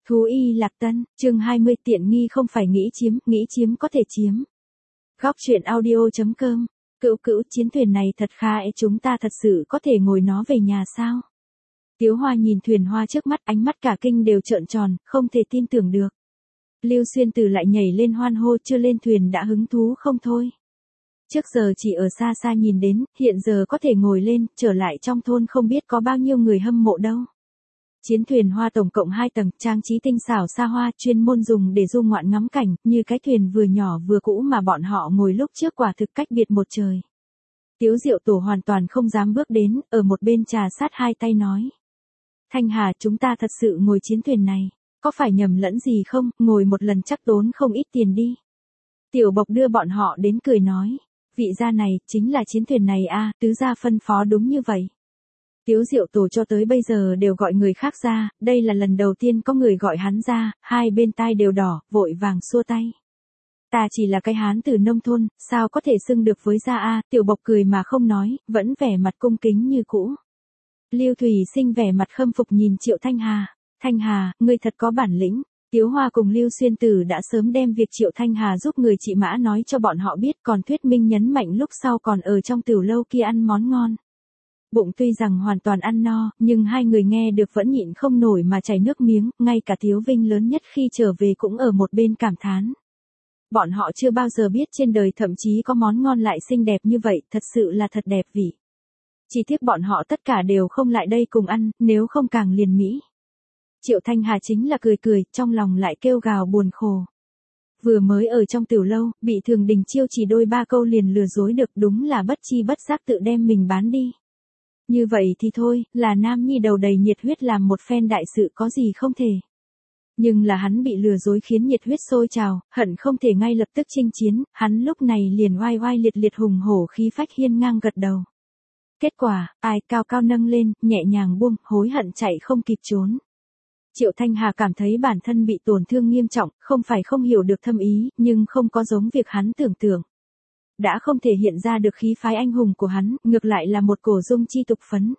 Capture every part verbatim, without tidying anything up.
Thú y Lạc Tân, chương hai mươi tiện nghi không phải nghĩ chiếm, nghĩ chiếm có thể chiếm. Góc truyện audio.com, cữu cữu chiến thuyền này thật khá ế, chúng ta thật sự có thể ngồi nó về nhà sao? Tiếu Hoa nhìn thuyền hoa trước mắt, ánh mắt cả kinh đều trợn tròn, không thể tin tưởng được. Lưu Xuyên Tử lại nhảy lên hoan hô, chưa lên thuyền đã hứng thú không thôi. Trước giờ chỉ ở xa xa nhìn đến, hiện giờ có thể ngồi lên, trở lại trong thôn không biết có bao nhiêu người hâm mộ đâu. Chiến thuyền hoa tổng cộng hai tầng, trang trí tinh xảo xa hoa, chuyên môn dùng để du ngoạn ngắm cảnh, như cái thuyền vừa nhỏ vừa cũ mà bọn họ ngồi lúc trước quả thực cách biệt một trời. Tiếu Diệu Tổ hoàn toàn không dám bước đến, ở một bên trà sát hai tay nói. Thanh Hà, chúng ta thật sự ngồi chiến thuyền này, có phải nhầm lẫn gì không, ngồi một lần chắc tốn không ít tiền đi. Tiểu Bộc đưa bọn họ đến cười nói, vị gia này, chính là chiến thuyền này a, tứ gia phân phó đúng như vậy. Tiếu Diệu Tổ cho tới bây giờ đều gọi người khác ra, đây là lần đầu tiên có người gọi hắn ra, hai bên tai đều đỏ, vội vàng xua tay. Ta chỉ là cái hán từ nông thôn, sao có thể xưng được với gia a, Tiểu Bộc cười mà không nói, vẫn vẻ mặt cung kính như cũ. Lưu Thủy Sinh vẻ mặt khâm phục nhìn Triệu Thanh Hà, Thanh Hà, ngươi thật có bản lĩnh. Tiếu Hoa cùng Lưu Xuyên Tử đã sớm đem việc Triệu Thanh Hà giúp người chị Mã nói cho bọn họ biết, còn Thuyết Minh nhấn mạnh lúc sau còn ở trong tiểu lâu kia ăn món ngon. Bụng tuy rằng hoàn toàn ăn no, nhưng hai người nghe được vẫn nhịn không nổi mà chảy nước miếng, ngay cả Tiếu Vinh lớn nhất khi trở về cũng ở một bên cảm thán. Bọn họ chưa bao giờ biết trên đời thậm chí có món ngon lại xinh đẹp như vậy, thật sự là thật đẹp vị. Chỉ tiếc bọn họ tất cả đều không lại đây cùng ăn, nếu không càng liền mỹ. Triệu Thanh Hà chính là cười cười, trong lòng lại kêu gào buồn khổ. Vừa mới ở trong tiểu lâu, bị Thường Đình Chiêu chỉ đôi ba câu liền lừa dối được, đúng là bất chi bất giác tự đem mình bán đi. Như vậy thì thôi, là nam nhi đầu đầy nhiệt huyết làm một phen đại sự có gì không thể. Nhưng là hắn bị lừa dối khiến nhiệt huyết sôi trào, hận không thể ngay lập tức chinh chiến, hắn lúc này liền oai oai liệt liệt hùng hổ khí phách hiên ngang gật đầu. Kết quả, ai cao cao nâng lên, nhẹ nhàng buông, hối hận chạy không kịp trốn. Triệu Thanh Hà cảm thấy bản thân bị tổn thương nghiêm trọng, không phải không hiểu được thâm ý, nhưng không có giống việc hắn tưởng tượng. Đã không thể hiện ra được khí phái anh hùng của hắn, ngược lại là một cổ dung chi tục phấn.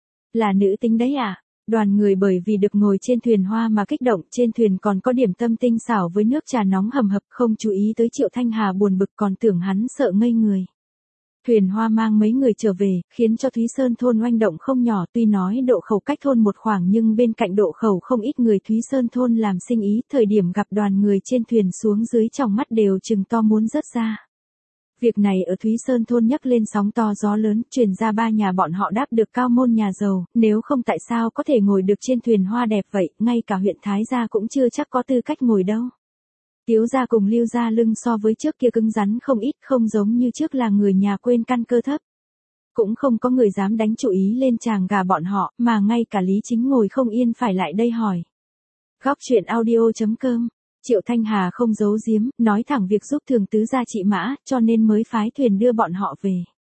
Là nữ tính đấy à? Đoàn người bởi vì được ngồi trên thuyền hoa mà kích động, trên thuyền còn có điểm tâm tinh xảo với nước trà nóng hầm hập, không chú ý tới Triệu Thanh Hà buồn bực còn tưởng hắn sợ ngây người. Thuyền hoa mang mấy người trở về, khiến cho Thúy Sơn thôn oanh động không nhỏ, tuy nói độ khẩu cách thôn một khoảng nhưng bên cạnh độ khẩu không ít người Thúy Sơn thôn làm sinh ý, thời điểm gặp đoàn người trên thuyền xuống dưới trong mắt đều trừng to muốn rớt ra. Việc này ở Thúy Sơn thôn nhắc lên sóng to gió lớn, truyền ra ba nhà bọn họ đáp được cao môn nhà giàu, nếu không tại sao có thể ngồi được trên thuyền hoa đẹp vậy, ngay cả huyện Thái gia cũng chưa chắc có tư cách ngồi đâu. Tiếu gia cùng Lưu gia lưng so với trước kia cứng rắn không ít, không giống như trước là người nhà quên căn cơ thấp. Cũng không có người dám đánh chủ ý lên chàng gà bọn họ, mà ngay cả Lý Chính ngồi không yên phải lại đây hỏi. Góc truyện audio.com, Triệu Thanh Hà không giấu giếm, nói thẳng việc giúp Thường tứ gia chị Mã, cho nên mới phái thuyền đưa bọn họ về.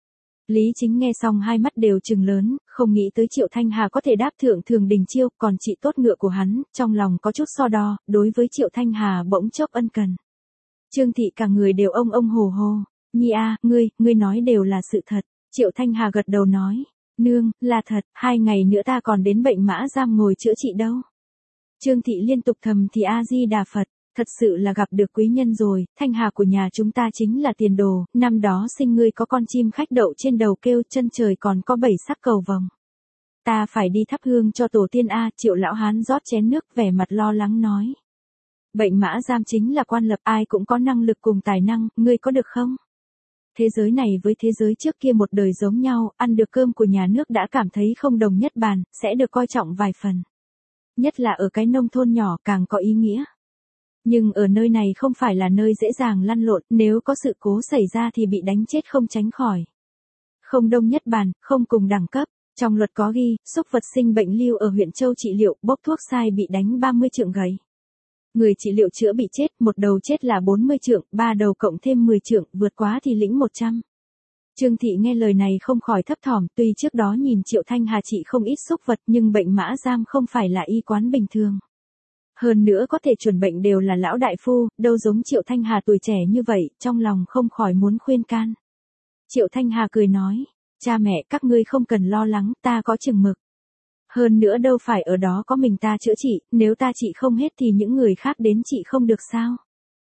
Lý Chính nghe xong hai mắt đều trừng lớn, không nghĩ tới Triệu Thanh Hà có thể đáp thượng Thường Đình Chiêu, còn chị tốt ngựa của hắn, trong lòng có chút so đo, đối với Triệu Thanh Hà bỗng chốc ân cần. Trương Thị cả người đều ông ông hồ hồ, Nhi a, ngươi, ngươi nói đều là sự thật. Triệu Thanh Hà gật đầu nói, nương, là thật, hai ngày nữa ta còn đến bệnh mã giam ngồi chữa trị đâu. Trương Thị liên tục thầm thì A-di-đà Phật. Thật sự là gặp được quý nhân rồi, Thanh Hà của nhà chúng ta chính là tiền đồ, năm đó sinh ngươi có con chim khách đậu trên đầu kêu, chân trời còn có bảy sắc cầu vồng. Ta phải đi thắp hương cho tổ tiên A, Triệu lão hán rót chén nước vẻ mặt lo lắng nói. Bệnh mã giam chính là quan lập, ai cũng có năng lực cùng tài năng, ngươi có được không? Thế giới này với thế giới trước kia một đời giống nhau, ăn được cơm của nhà nước đã cảm thấy không đồng nhất bàn, sẽ được coi trọng vài phần. Nhất là ở cái nông thôn nhỏ càng có ý nghĩa. Nhưng ở nơi này không phải là nơi dễ dàng lăn lộn, nếu có sự cố xảy ra thì bị đánh chết không tránh khỏi. Không đông nhất bàn, không cùng đẳng cấp, trong luật có ghi, súc vật sinh bệnh lưu ở huyện Châu trị liệu, bốc thuốc sai bị đánh ba mươi trượng gầy. Người trị liệu chữa bị chết, một đầu chết là bốn mươi trượng, ba đầu cộng thêm mười trượng, vượt quá thì lĩnh một trăm. Trương Thị nghe lời này không khỏi thấp thỏm, tuy trước đó nhìn Triệu Thanh Hà trị không ít súc vật nhưng bệnh mã giam không phải là y quán bình thường. Hơn nữa có thể chuẩn bệnh đều là lão đại phu, đâu giống Triệu Thanh Hà tuổi trẻ như vậy, trong lòng không khỏi muốn khuyên can. Triệu Thanh Hà cười nói, cha mẹ các ngươi không cần lo lắng, ta có chừng mực. Hơn nữa đâu phải ở đó có mình ta chữa trị, nếu ta trị không hết thì những người khác đến trị không được sao?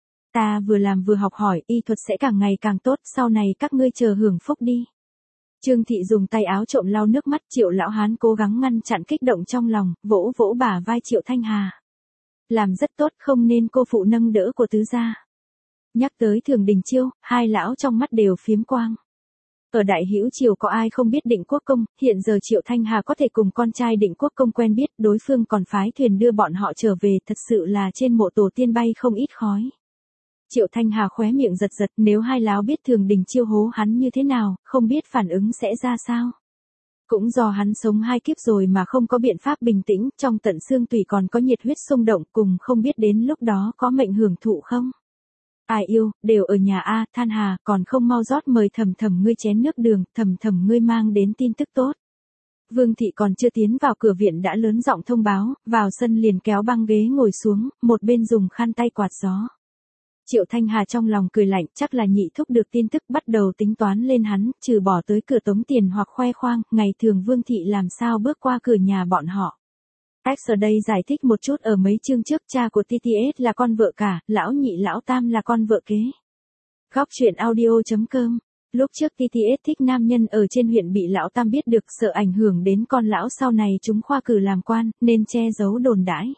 Ta vừa làm vừa học hỏi, y thuật sẽ càng ngày càng tốt, sau này các ngươi chờ hưởng phúc đi. Trương Thị dùng tay áo trộm lau nước mắt, Triệu lão hán cố gắng ngăn chặn kích động trong lòng, vỗ vỗ bả vai Triệu Thanh Hà. Làm rất tốt, không nên cô phụ nâng đỡ của tứ gia. Nhắc tới Thường Đình Chiêu, hai lão trong mắt đều phiếm quang. Ở Đại Hữu Triều có ai không biết Định Quốc Công, hiện giờ Triệu Thanh Hà có thể cùng con trai Định Quốc Công quen biết, đối phương còn phái thuyền đưa bọn họ trở về, thật sự là trên mộ tổ tiên bay không ít khói. Triệu Thanh Hà khóe miệng giật giật, nếu hai lão biết Thường Đình Chiêu hố hắn như thế nào, không biết phản ứng sẽ ra sao. Cũng do hắn sống hai kiếp rồi mà không có biện pháp bình tĩnh, trong tận xương tủy còn có nhiệt huyết xung động, cùng không biết đến lúc đó có mệnh hưởng thụ không. Ai yêu, đều ở nhà A, Than Hà, còn không mau rót mời Thầm Thầm ngươi chén nước đường, Thầm Thầm ngươi mang đến tin tức tốt. Vương Thị còn chưa tiến vào cửa viện đã lớn giọng thông báo, vào sân liền kéo băng ghế ngồi xuống, một bên dùng khăn tay quạt gió. Triệu Thanh Hà trong lòng cười lạnh, chắc là nhị thúc được tin tức bắt đầu tính toán lên hắn, trừ bỏ tới cửa tống tiền hoặc khoe khoang, ngày thường Vương Thị làm sao bước qua cửa nhà bọn họ. X ở đây giải thích một chút, ở mấy chương trước cha của tê tê ét là con vợ cả, lão nhị lão tam là con vợ kế. Góc truyện audio chấm com. Lúc trước tê tê ét thích nam nhân ở trên huyện bị lão tam biết được, sợ ảnh hưởng đến con lão sau này chúng khoa cử làm quan, nên che giấu đồn đãi.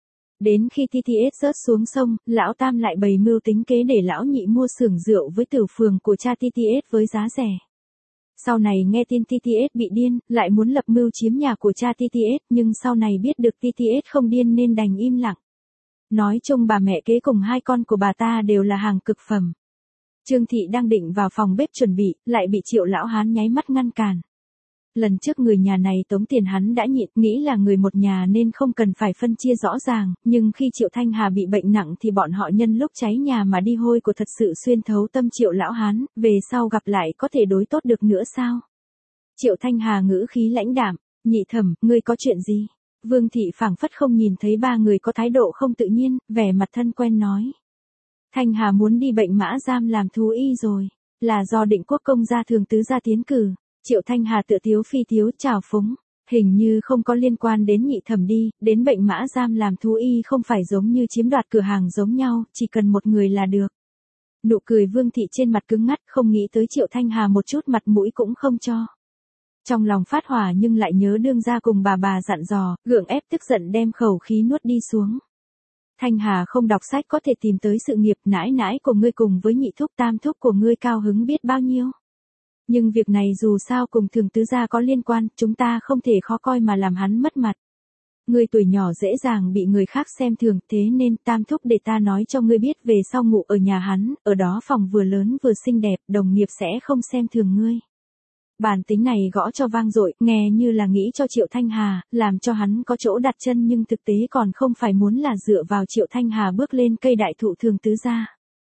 Đến khi tê tê ét rớt xuống sông, lão tam lại bày mưu tính kế để lão nhị mua xưởng rượu với tử phường của cha tê tê ét với giá rẻ. Sau này nghe tin tê tê ét bị điên, lại muốn lập mưu chiếm nhà của cha tê tê ét, nhưng sau này biết được tê tê ét không điên nên đành im lặng. Nói chung bà mẹ kế cùng hai con của bà ta đều là hàng cực phẩm. Trương Thị đang định vào phòng bếp chuẩn bị, lại bị Triệu lão hán nháy mắt ngăn cản. Lần trước người nhà này tống tiền hắn đã nhịn, nghĩ là người một nhà nên không cần phải phân chia rõ ràng, nhưng khi Triệu Thanh Hà bị bệnh nặng thì bọn họ nhân lúc cháy nhà mà đi hôi của thật sự xuyên thấu tâm Triệu lão hán, về sau gặp lại có thể đối tốt được nữa sao? Triệu Thanh Hà ngữ khí lãnh đạm, nhị thẩm, ngươi có chuyện gì? Vương Thị phảng phất không nhìn thấy ba người có thái độ không tự nhiên, vẻ mặt thân quen nói. Thanh Hà muốn đi bệnh mã giam làm thú y rồi, là do Định Quốc Công gia thường tứ gia tiến cử. Triệu Thanh Hà tựa tiếu phi tiếu chào phúng, hình như không có liên quan đến nhị thẩm đi, đến bệnh mã giam làm thú y không phải giống như chiếm đoạt cửa hàng giống nhau, chỉ cần một người là được. Nụ cười Vương Thị trên mặt cứng ngắt, không nghĩ tới Triệu Thanh Hà một chút mặt mũi cũng không cho. Trong lòng phát hỏa nhưng lại nhớ đương gia cùng bà bà dặn dò, gượng ép tức giận đem khẩu khí nuốt đi xuống. Thanh Hà không đọc sách có thể tìm tới sự nghiệp, nãi nãi của ngươi cùng với nhị thúc tam thúc của ngươi cao hứng biết bao nhiêu. Nhưng việc này dù sao cùng Thường tứ gia có liên quan, chúng ta không thể khó coi mà làm hắn mất mặt. Ngươi tuổi nhỏ dễ dàng bị người khác xem thường, thế nên tam thúc để ta nói cho ngươi biết về sau ngủ ở nhà hắn, ở đó phòng vừa lớn vừa xinh đẹp, đồng nghiệp sẽ không xem thường ngươi. Bản tính này gõ cho vang dội, nghe như là nghĩ cho Triệu Thanh Hà, làm cho hắn có chỗ đặt chân nhưng thực tế còn không phải muốn là dựa vào Triệu Thanh Hà bước lên cây đại thụ Thường tứ gia.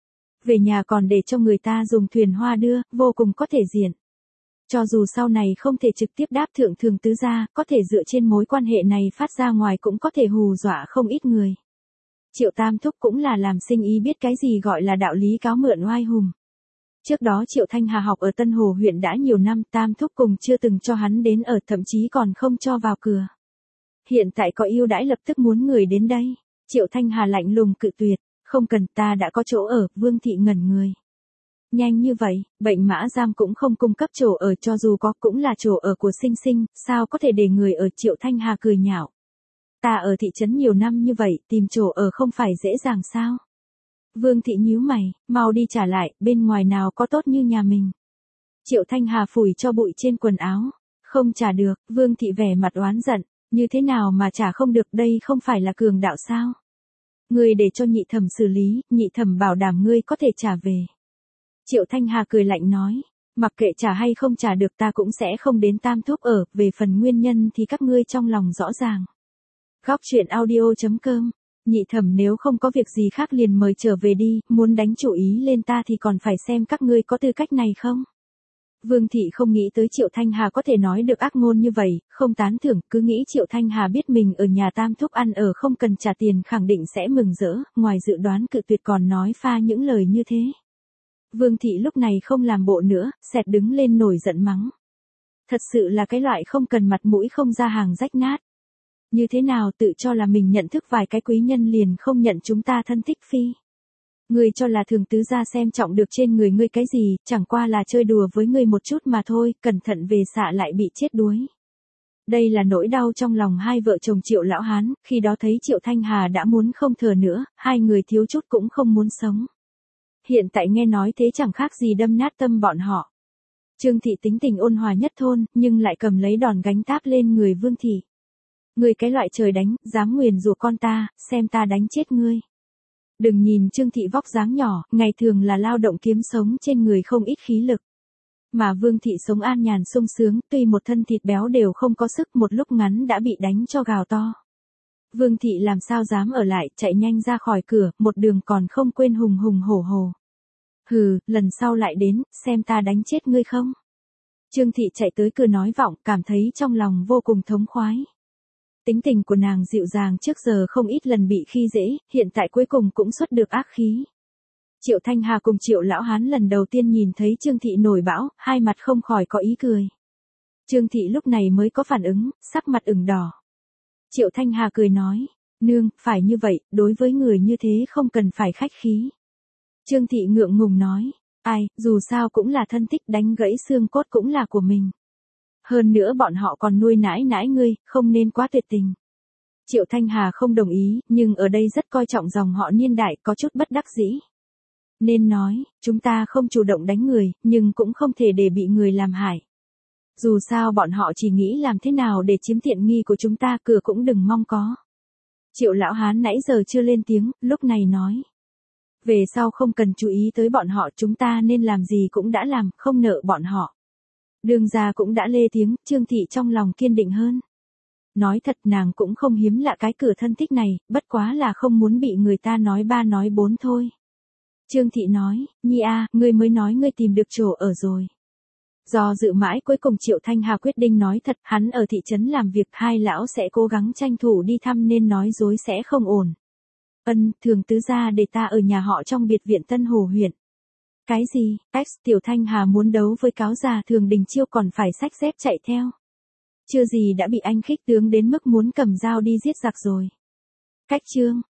Về nhà còn để cho người ta dùng thuyền hoa đưa, vô cùng có thể diện. Cho dù sau này không thể trực tiếp đáp thượng Thường tứ gia, có thể dựa trên mối quan hệ này phát ra ngoài cũng có thể hù dọa không ít người. Triệu Tam Thúc cũng là làm sinh ý biết cái gì gọi là đạo lý cáo mượn oai hùng. Trước đó Triệu Thanh Hà học ở Tân Hồ huyện đã nhiều năm, Tam Thúc cùng chưa từng cho hắn đến ở, thậm chí còn không cho vào cửa. Hiện tại có ưu đãi lập tức muốn người đến đây. Triệu Thanh Hà lạnh lùng cự tuyệt, không cần, ta đã có chỗ ở. Vương Thị ngẩn người. Nhanh như vậy, bệnh mã giam cũng không cung cấp chỗ ở, cho dù có cũng là chỗ ở của Sinh Sinh, sao có thể để người ở. Triệu Thanh Hà cười nhạo. Ta ở thị trấn nhiều năm như vậy, tìm chỗ ở không phải dễ dàng sao? Vương Thị nhíu mày, mau đi trả lại, bên ngoài nào có tốt như nhà mình. Triệu Thanh Hà phủi cho bụi trên quần áo. Không trả được, Vương Thị vẻ mặt oán giận, như thế nào mà trả không được, đây không phải là cường đạo sao? Ngươi để cho nhị thẩm xử lý, nhị thẩm bảo đảm ngươi có thể trả về. Triệu Thanh Hà cười lạnh nói, mặc kệ trả hay không trả được ta cũng sẽ không đến Tam Thúc ở, về phần nguyên nhân thì các ngươi trong lòng rõ ràng. Góc truyện audio chấm com. Nhị thẩm nếu không có việc gì khác liền mời trở về đi, muốn đánh chủ ý lên ta thì còn phải xem các ngươi có tư cách này không. Vương Thị không nghĩ tới Triệu Thanh Hà có thể nói được ác ngôn như vậy, không tán thưởng, cứ nghĩ Triệu Thanh Hà biết mình ở nhà Tam Thúc ăn ở không cần trả tiền khẳng định sẽ mừng rỡ, ngoài dự đoán cự tuyệt còn nói pha những lời như thế. Vương Thị lúc này không làm bộ nữa, xẹt đứng lên nổi giận mắng. Thật sự là cái loại không cần mặt mũi không ra hàng rách nát. Như thế nào tự cho là mình nhận thức vài cái quý nhân liền không nhận chúng ta thân thích phi. Ngươi cho là thường tứ gia xem trọng được trên người ngươi cái gì, chẳng qua là chơi đùa với ngươi một chút mà thôi, cẩn thận về xạ lại bị chết đuối. Đây là nỗi đau trong lòng hai vợ chồng Triệu lão hán, khi đó thấy Triệu Thanh Hà đã muốn không thở nữa, hai người thiếu chút cũng không muốn sống. Hiện tại nghe nói thế chẳng khác gì đâm nát tâm bọn họ. Trương Thị tính tình ôn hòa nhất thôn, nhưng lại cầm lấy đòn gánh táp lên người Vương Thị. Ngươi cái loại trời đánh, dám nguyền rủa con ta, xem ta đánh chết ngươi. Đừng nhìn Trương Thị vóc dáng nhỏ, ngày thường là lao động kiếm sống trên người không ít khí lực. Mà Vương Thị sống an nhàn sung sướng, tuy một thân thịt béo đều không có sức, một lúc ngắn đã bị đánh cho gào to. Vương Thị làm sao dám ở lại, chạy nhanh ra khỏi cửa, một đường còn không quên hùng hùng hổ hổ. Hừ, lần sau lại đến, xem ta đánh chết ngươi không. Trương Thị chạy tới cửa nói vọng, cảm thấy trong lòng vô cùng thống khoái. Tính tình của nàng dịu dàng trước giờ không ít lần bị khi dễ, hiện tại cuối cùng cũng xuất được ác khí. Triệu Thanh Hà cùng Triệu lão hán lần đầu tiên nhìn thấy Trương Thị nổi bão, hai mặt không khỏi có ý cười. Trương Thị lúc này mới có phản ứng, sắc mặt ửng đỏ. Triệu Thanh Hà cười nói, nương, phải như vậy, đối với người như thế không cần phải khách khí. Trương Thị ngượng ngùng nói, ai, dù sao cũng là thân thích, đánh gãy xương cốt cũng là của mình. Hơn nữa bọn họ còn nuôi nãi nãi ngươi, không nên quá tuyệt tình. Triệu Thanh Hà không đồng ý, nhưng ở đây rất coi trọng dòng họ niên đại, có chút bất đắc dĩ. Nên nói, chúng ta không chủ động đánh người, nhưng cũng không thể để bị người làm hại. Dù sao bọn họ chỉ nghĩ làm thế nào để chiếm tiện nghi của chúng ta, cửa cũng đừng mong có. Triệu lão hán nãy giờ chưa lên tiếng, lúc này nói. Về sau không cần chú ý tới bọn họ, chúng ta nên làm gì cũng đã làm, không nợ bọn họ. Đường gia cũng đã lê tiếng, Trương Thị trong lòng kiên định hơn. Nói thật nàng cũng không hiếm lạ cái cửa thân thích này, bất quá là không muốn bị người ta nói ba nói bốn thôi. Trương Thị nói, Nhi a, ngươi mới nói ngươi tìm được chỗ ở rồi. Do dự mãi cuối cùng Triệu Thanh Hà quyết định nói thật, hắn ở thị trấn làm việc, hai lão sẽ cố gắng tranh thủ đi thăm nên nói dối sẽ không ổn. Ân, thường tứ gia để ta ở nhà họ trong biệt viện Tân Hồ huyện. Cái gì, X Tiểu Thanh Hà muốn đấu với cáo già Thường Đình Chiêu còn phải xách dép chạy theo. Chưa gì đã bị anh khích tướng đến mức muốn cầm dao đi giết giặc rồi. Cách chương.